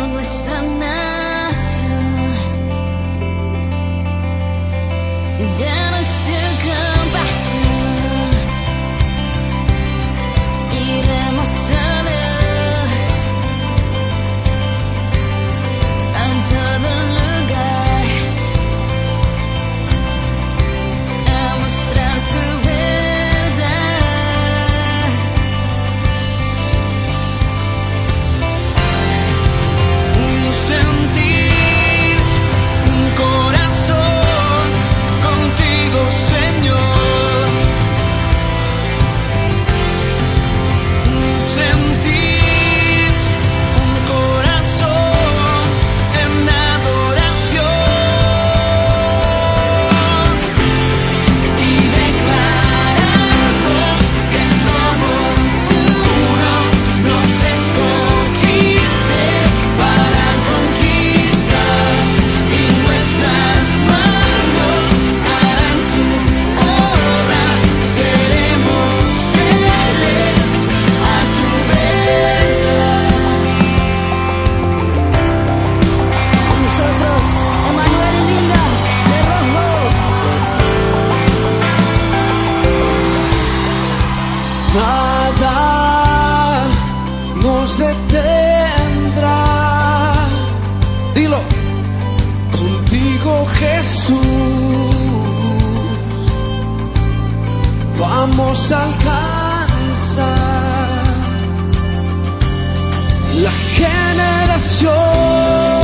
nuestra nación. Danos tu compasión, iremos solos en todo lugar a mostrar tu verdad. Un sentir, un corazón contigo, Señor. Un sentir, un corazón en adoración. Y declaramos que somos uno, nos escogiste para conquistar, y nuestras manos harán tu obra, seremos fieles a tu verdad. Con nosotros, Emanuel y Linda de Rojo. Nada nos detendrá. Dilo, contigo Jesús vamos a alcanzar la generación